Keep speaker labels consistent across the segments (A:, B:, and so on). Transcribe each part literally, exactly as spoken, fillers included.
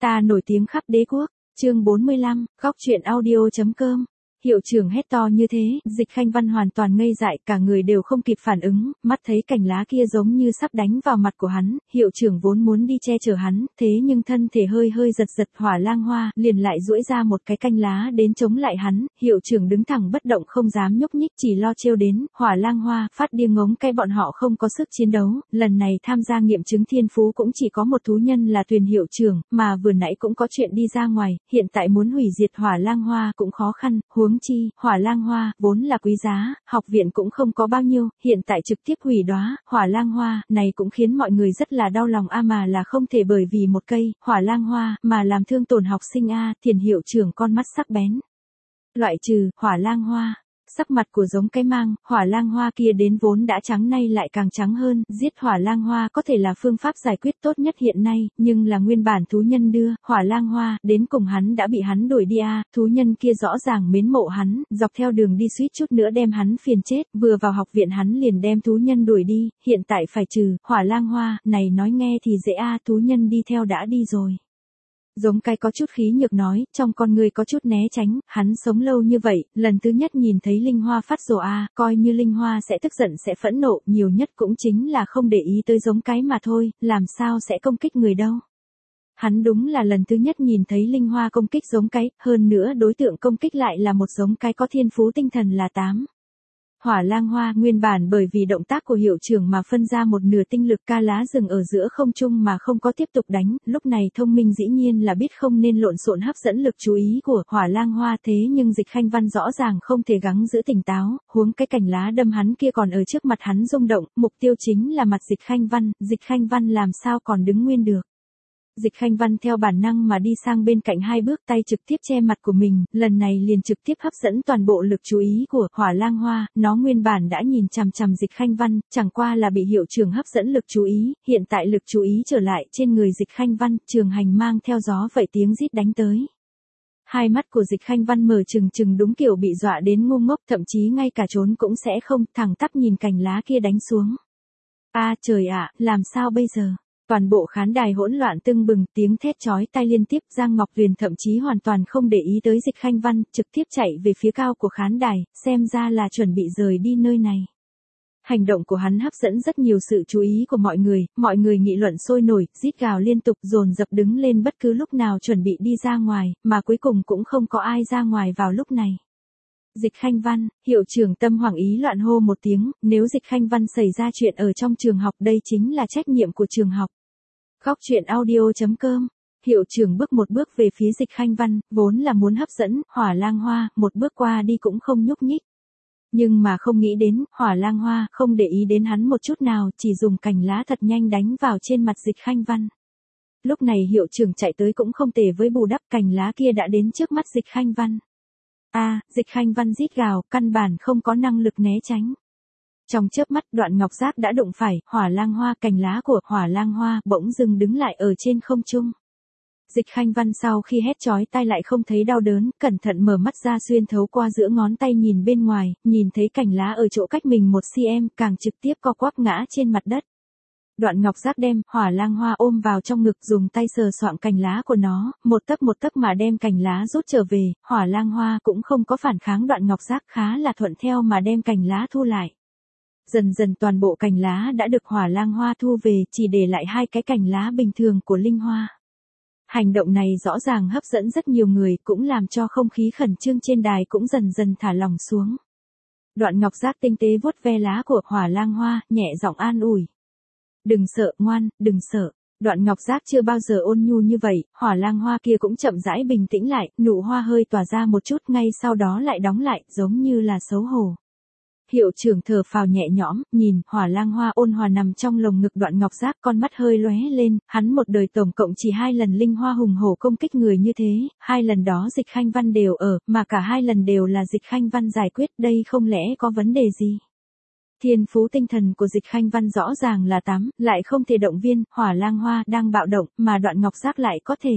A: Ta nổi tiếng khắp đế quốc, chương bốn mươi lăm, góc truyện audio chấm com. Hiệu trưởng hét to như thế, Dịch Khanh Văn hoàn toàn ngây dại, cả người đều không kịp phản ứng, mắt thấy cành lá kia giống như sắp đánh vào mặt của hắn, hiệu trưởng vốn muốn đi che chở hắn, thế nhưng thân thể hơi hơi giật giật, Hỏa Lang Hoa liền lại duỗi ra một cái cành lá đến chống lại hắn, hiệu trưởng đứng thẳng bất động không dám nhúc nhích, chỉ lo trêu đến, Hỏa Lang Hoa phát điên ngống cái bọn họ không có sức chiến đấu, lần này tham gia nghiệm chứng thiên phú cũng chỉ có một thú nhân là Tuyền hiệu trưởng, mà vừa nãy cũng có chuyện đi ra ngoài, hiện tại muốn hủy diệt Hỏa Lang Hoa cũng khó khăn, huống chi, Hỏa Lang Hoa, vốn là quý giá, học viện cũng không có bao nhiêu, hiện tại trực tiếp hủy đóa, Hỏa Lang Hoa, này cũng khiến mọi người rất là đau lòng a mà là không thể bởi vì một cây, Hỏa Lang Hoa, mà làm thương tổn học sinh a, Thiền hiệu trưởng con mắt sắc bén. Loại trừ, Hỏa Lang Hoa. Sắc mặt của giống cái mang, Hỏa Lang Hoa kia đến vốn đã trắng nay lại càng trắng hơn, giết Hỏa Lang Hoa có thể là phương pháp giải quyết tốt nhất hiện nay, nhưng là nguyên bản thú nhân đưa, Hỏa Lang Hoa, đến cùng hắn đã bị hắn đuổi đi a, thú nhân kia rõ ràng mến mộ hắn, dọc theo đường đi suýt chút nữa đem hắn phiền chết, vừa vào học viện hắn liền đem thú nhân đuổi đi, hiện tại phải trừ, Hỏa Lang Hoa, này nói nghe thì dễ a, thú nhân đi theo đã đi rồi. Giống cái có chút khí nhược nói, trong con người có chút né tránh, hắn sống lâu như vậy, lần thứ nhất nhìn thấy Linh Hoa phát rồ a, coi như Linh Hoa sẽ tức giận sẽ phẫn nộ, nhiều nhất cũng chính là không để ý tới giống cái mà thôi, làm sao sẽ công kích người đâu. Hắn đúng là lần thứ nhất nhìn thấy Linh Hoa công kích giống cái, hơn nữa đối tượng công kích lại là một giống cái có thiên phú tinh thần là tám. Hỏa Lang Hoa nguyên bản bởi vì động tác của hiệu trưởng mà phân ra một nửa tinh lực ca lá rừng ở giữa không trung mà không có tiếp tục đánh, lúc này thông minh dĩ nhiên là biết không nên lộn xộn hấp dẫn lực chú ý của Hỏa Lang Hoa thế nhưng Dịch Khanh Văn rõ ràng không thể gắng giữ tỉnh táo, huống cái cành lá đâm hắn kia còn ở trước mặt hắn rung động, mục tiêu chính là mặt Dịch Khanh Văn, Dịch Khanh Văn làm sao còn đứng nguyên được. Dịch Khanh Văn theo bản năng mà đi sang bên cạnh hai bước tay trực tiếp che mặt của mình, lần này liền trực tiếp hấp dẫn toàn bộ lực chú ý của Hỏa Lang Hoa, nó nguyên bản đã nhìn chằm chằm Dịch Khanh Văn, chẳng qua là bị hiệu trưởng hấp dẫn lực chú ý, hiện tại lực chú ý trở lại trên người Dịch Khanh Văn, trường hành mang theo gió vậy tiếng rít đánh tới. Hai mắt của Dịch Khanh Văn mở trừng trừng đúng kiểu bị dọa đến ngu ngốc, thậm chí ngay cả trốn cũng sẽ không, thẳng tắp nhìn cành lá kia đánh xuống. A trời ạ, làm sao bây giờ? Toàn bộ khán đài hỗn loạn tưng bừng, tiếng thét chói tai liên tiếp, Giang Ngọc Huyền thậm chí hoàn toàn không để ý tới Dịch Khanh Văn, trực tiếp chạy về phía cao của khán đài, xem ra là chuẩn bị rời đi nơi này. Hành động của hắn hấp dẫn rất nhiều sự chú ý của mọi người, mọi người nghị luận sôi nổi, rít gào liên tục, dồn dập đứng lên bất cứ lúc nào chuẩn bị đi ra ngoài, mà cuối cùng cũng không có ai ra ngoài vào lúc này. Dịch Khanh Văn, hiệu trưởng tâm hoảng ý loạn hô một tiếng, nếu Dịch Khanh Văn xảy ra chuyện ở trong trường học đây chính là trách nhiệm của trường học. Góc truyện audio chấm com. Hiệu trưởng bước một bước về phía Dịch Khanh Văn, vốn là muốn hấp dẫn, Hỏa Lang Hoa, một bước qua đi cũng không nhúc nhích. Nhưng mà không nghĩ đến, Hỏa Lang Hoa, không để ý đến hắn một chút nào, chỉ dùng cành lá thật nhanh đánh vào trên mặt Dịch Khanh Văn. Lúc này hiệu trưởng chạy tới cũng không tệ với bù đắp, cành lá kia đã đến trước mắt Dịch Khanh Văn. A, à, Dịch Khanh Văn rít gào, căn bản không có năng lực né tránh. Trong chớp mắt, Đoạn Ngọc Giác đã đụng phải, Hỏa Lang Hoa, cành lá của Hỏa Lang Hoa bỗng dưng đứng lại ở trên không trung. Dịch Khanh Văn sau khi hét chói tai lại không thấy đau đớn, cẩn thận mở mắt ra xuyên thấu qua giữa ngón tay nhìn bên ngoài, nhìn thấy cành lá ở chỗ cách mình một xăng-ti-mét, càng trực tiếp co quắp ngã trên mặt đất. Đoạn Ngọc Giác đem Hỏa Lang Hoa ôm vào trong ngực, dùng tay sờ soạng cành lá của nó, một tấc một tấc mà đem cành lá rút trở về, Hỏa Lang Hoa cũng không có phản kháng, Đoạn Ngọc Giác khá là thuận theo mà đem cành lá thu lại. Dần dần toàn bộ cành lá đã được Hỏa Lang Hoa thu về, chỉ để lại hai cái cành lá bình thường của Linh Hoa. Hành động này rõ ràng hấp dẫn rất nhiều người, cũng làm cho không khí khẩn trương trên đài cũng dần dần thả lỏng xuống. Đoạn Ngọc Giác tinh tế vuốt ve lá của Hỏa Lang Hoa, nhẹ giọng an ủi. Đừng sợ, ngoan, đừng sợ. Đoạn Ngọc Giác chưa bao giờ ôn nhu như vậy, Hỏa Lang Hoa kia cũng chậm rãi bình tĩnh lại, nụ hoa hơi tỏa ra một chút, ngay sau đó lại đóng lại, giống như là xấu hổ. Hiệu trưởng thở phào nhẹ nhõm, nhìn, Hỏa Lang Hoa ôn hòa nằm trong lồng ngực Đoạn Ngọc Giác, con mắt hơi lóe lên, hắn một đời tổng cộng chỉ hai lần Linh Hoa hùng hổ công kích người như thế, hai lần đó Dịch Khanh Văn đều ở, mà cả hai lần đều là Dịch Khanh Văn giải quyết, đây không lẽ có vấn đề gì? Thiên phú tinh thần của Dịch Khanh Văn rõ ràng là tám, lại không thể động viên, Hỏa Lang Hoa đang bạo động, mà Đoạn Ngọc Giác lại có thể.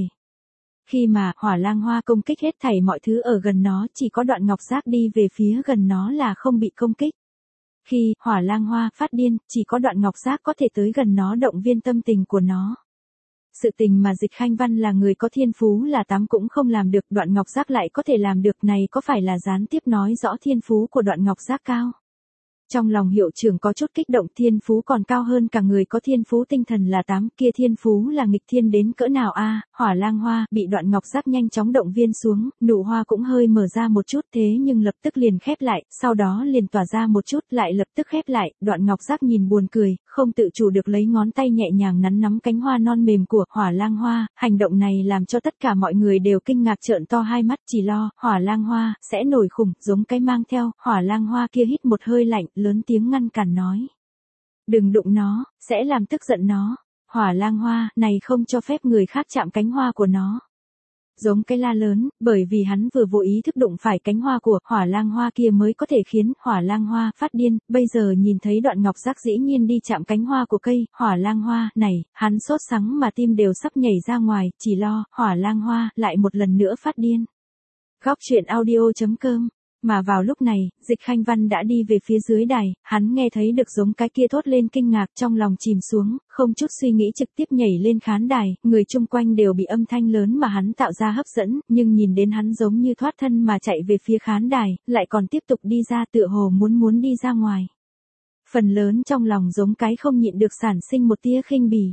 A: Khi mà Hỏa Lang Hoa công kích hết thảy mọi thứ ở gần nó, chỉ có Đoạn Ngọc Giác đi về phía gần nó là không bị công kích. Khi Hỏa Lang Hoa phát điên, chỉ có Đoạn Ngọc Giác có thể tới gần nó động viên tâm tình của nó. sự tình mà Dịch Khanh Văn là người có thiên phú là tám cũng không làm được, Đoạn Ngọc Giác lại có thể làm được, này có phải là gián tiếp nói rõ thiên phú của Đoạn Ngọc Giác cao? Trong lòng hiệu trưởng có chút kích động, thiên phú còn cao hơn cả người có thiên phú tinh thần là tám, kia thiên phú là nghịch thiên đến cỡ nào a? Hỏa Lang Hoa bị Đoạn Ngọc Giác nhanh chóng động viên xuống, nụ hoa cũng hơi mở ra một chút thế nhưng lập tức liền khép lại, sau đó liền tỏa ra một chút lại lập tức khép lại, Đoạn Ngọc Giác nhìn buồn cười, không tự chủ được lấy ngón tay nhẹ nhàng nắn nắm cánh hoa non mềm của Hỏa Lang Hoa, hành động này làm cho tất cả mọi người đều kinh ngạc trợn to hai mắt, chỉ lo Hỏa Lang Hoa sẽ nổi khủng, giống cái mang theo. Hỏa Lang Hoa kia hít một hơi lạnh, lớn tiếng ngăn cản nói. Đừng đụng nó, sẽ làm tức giận nó. Hỏa Lang Hoa này không cho phép người khác chạm cánh hoa của nó. Giống cái la lớn, bởi vì hắn vừa vô ý thức đụng phải cánh hoa của Hỏa Lang Hoa kia mới có thể khiến Hỏa Lang Hoa phát điên, bây giờ nhìn thấy Đoạn Ngọc Giác dĩ nhiên đi chạm cánh hoa của cây Hỏa Lang Hoa này, hắn sốt sắng mà tim đều sắp nhảy ra ngoài, chỉ lo Hỏa Lang Hoa lại một lần nữa phát điên. Góc truyện audio chấm com. Mà vào lúc này, Dịch Khanh Văn đã đi về phía dưới đài, hắn nghe thấy được giống cái kia thốt lên kinh ngạc, trong lòng chìm xuống, không chút suy nghĩ trực tiếp nhảy lên khán đài, người chung quanh đều bị âm thanh lớn mà hắn tạo ra hấp dẫn, nhưng nhìn đến hắn giống như thoát thân mà chạy về phía khán đài, lại còn tiếp tục đi ra tựa hồ muốn muốn đi ra ngoài. Phần lớn trong lòng giống cái không nhịn được sản sinh một tia khinh bỉ.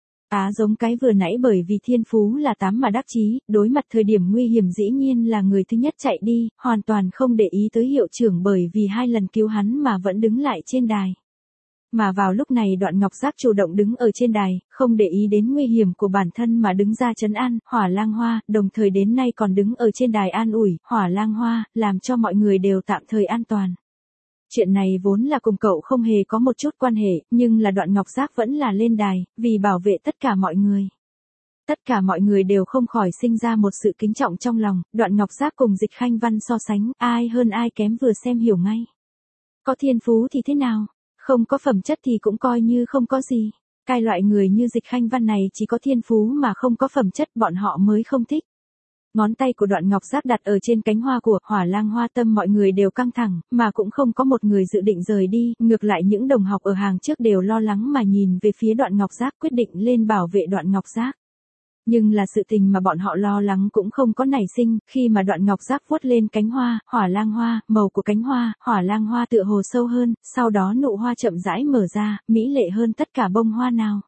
A: Á giống cái vừa nãy bởi vì thiên phú là tám mà đắc chí, đối mặt thời điểm nguy hiểm dĩ nhiên là người thứ nhất chạy đi, hoàn toàn không để ý tới hiệu trưởng bởi vì hai lần cứu hắn mà vẫn đứng lại trên đài. Mà vào lúc này Đoạn Ngọc Giác chủ động đứng ở trên đài, không để ý đến nguy hiểm của bản thân mà đứng ra trấn an Hỏa Lang Hoa, đồng thời đến nay còn đứng ở trên đài an ủi Hỏa Lang Hoa, làm cho mọi người đều tạm thời an toàn. Chuyện này vốn là cùng cậu không hề có một chút quan hệ, nhưng là Đoạn Ngọc Giác vẫn là lên đài, vì bảo vệ tất cả mọi người. Tất cả mọi người đều không khỏi sinh ra một sự kính trọng trong lòng, Đoạn Ngọc Giác cùng Dịch Khanh Văn so sánh, ai hơn ai kém vừa xem hiểu ngay. Có thiên phú thì thế nào, không có phẩm chất thì cũng coi như không có gì. Cái loại người như Dịch Khanh Văn này chỉ có thiên phú mà không có phẩm chất bọn họ mới không thích. Ngón tay của Đoạn Ngọc Giác đặt ở trên cánh hoa của Hỏa Lang Hoa, tâm mọi người đều căng thẳng, mà cũng không có một người dự định rời đi, ngược lại những đồng học ở hàng trước đều lo lắng mà nhìn về phía Đoạn Ngọc Giác, quyết định lên bảo vệ Đoạn Ngọc Giác. Nhưng là sự tình mà bọn họ lo lắng cũng không có nảy sinh, khi mà Đoạn Ngọc Giác vuốt lên cánh hoa, Hỏa Lang Hoa, màu của cánh hoa, Hỏa Lang Hoa tựa hồ sâu hơn, sau đó nụ hoa chậm rãi mở ra, mỹ lệ hơn tất cả bông hoa nào.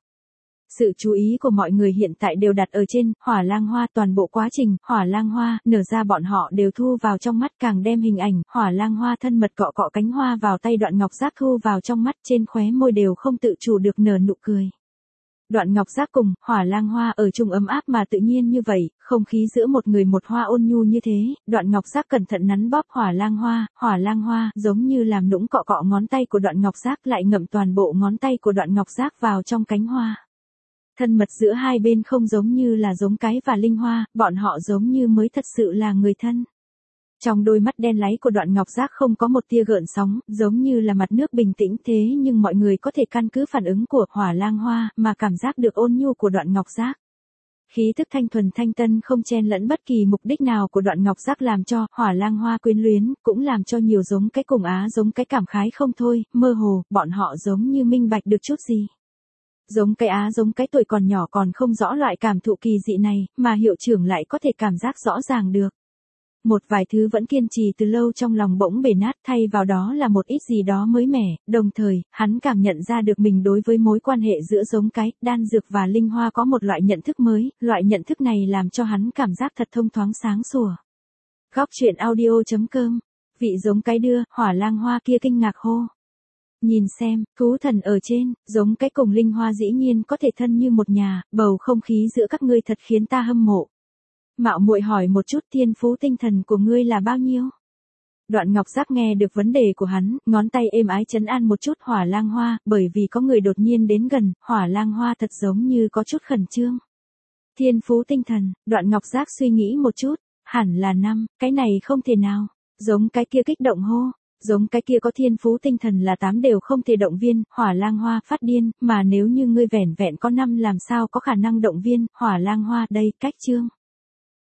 A: Sự chú ý của mọi người hiện tại đều đặt ở trên Hỏa Lang Hoa, toàn bộ quá trình Hỏa Lang Hoa nở ra bọn họ đều thu vào trong mắt, càng đem hình ảnh Hỏa Lang Hoa thân mật cọ cọ cánh hoa vào tay Đoạn Ngọc Giác thu vào trong mắt, trên khóe môi đều không tự chủ được nở nụ cười. Đoạn Ngọc Giác cùng Hỏa Lang Hoa ở chung ấm áp mà tự nhiên như vậy, không khí giữa một người một hoa ôn nhu như thế, Đoạn Ngọc Giác cẩn thận nắn bóp Hỏa Lang Hoa, Hỏa Lang Hoa giống như làm nũng cọ cọ ngón tay của Đoạn Ngọc Giác, lại ngậm toàn bộ ngón tay của Đoạn Ngọc Giác vào trong cánh hoa. Thân mật giữa hai bên không giống như là giống cái và Linh Hoa, bọn họ giống như mới thật sự là người thân. Trong đôi mắt đen láy của Đoạn Ngọc Giác không có một tia gợn sóng, giống như là mặt nước bình tĩnh thế, nhưng mọi người có thể căn cứ phản ứng của Hỏa Lang Hoa mà cảm giác được ôn nhu của Đoạn Ngọc Giác. Khí thức thanh thuần thanh tân không chen lẫn bất kỳ mục đích nào của Đoạn Ngọc Giác làm cho Hỏa Lang Hoa quyến luyến, cũng làm cho nhiều giống cái cùng á giống cái cảm khái không thôi, mơ hồ, bọn họ giống như minh bạch được chút gì. Giống cái á giống cái tuổi còn nhỏ còn không rõ loại cảm thụ kỳ dị này, mà hiệu trưởng lại có thể cảm giác rõ ràng được. Một vài thứ vẫn kiên trì từ lâu trong lòng bỗng bể nát, thay vào đó là một ít gì đó mới mẻ, đồng thời, hắn cảm nhận ra được mình đối với mối quan hệ giữa giống cái, đan dược và Linh Hoa có một loại nhận thức mới, loại nhận thức này làm cho hắn cảm giác thật thông thoáng sáng sủa. Góc truyện audio chấm com. Vị giống cái đưa, Hỏa Lang Hoa kia kinh ngạc hô. Nhìn xem, thú thần ở trên, giống cái cùng Linh Hoa dĩ nhiên có thể thân như một nhà, bầu không khí giữa các ngươi thật khiến ta hâm mộ. Mạo muội hỏi một chút, thiên phú tinh thần của ngươi là bao nhiêu? Đoạn Ngọc Giác nghe được vấn đề của hắn, ngón tay êm ái trấn an một chút Hỏa Lang Hoa, bởi vì có người đột nhiên đến gần, Hỏa Lang Hoa thật giống như có chút khẩn trương. Thiên phú tinh thần, Đoạn Ngọc Giác suy nghĩ một chút, hẳn là năm, cái này không thể nào, giống cái kia kích động hô. Giống cái kia có thiên phú tinh thần là tám đều không thể động viên, Hỏa Lang Hoa phát điên, mà nếu như ngươi vẻn vẹn có năm làm sao có khả năng động viên, Hỏa Lang Hoa đây, cách chương.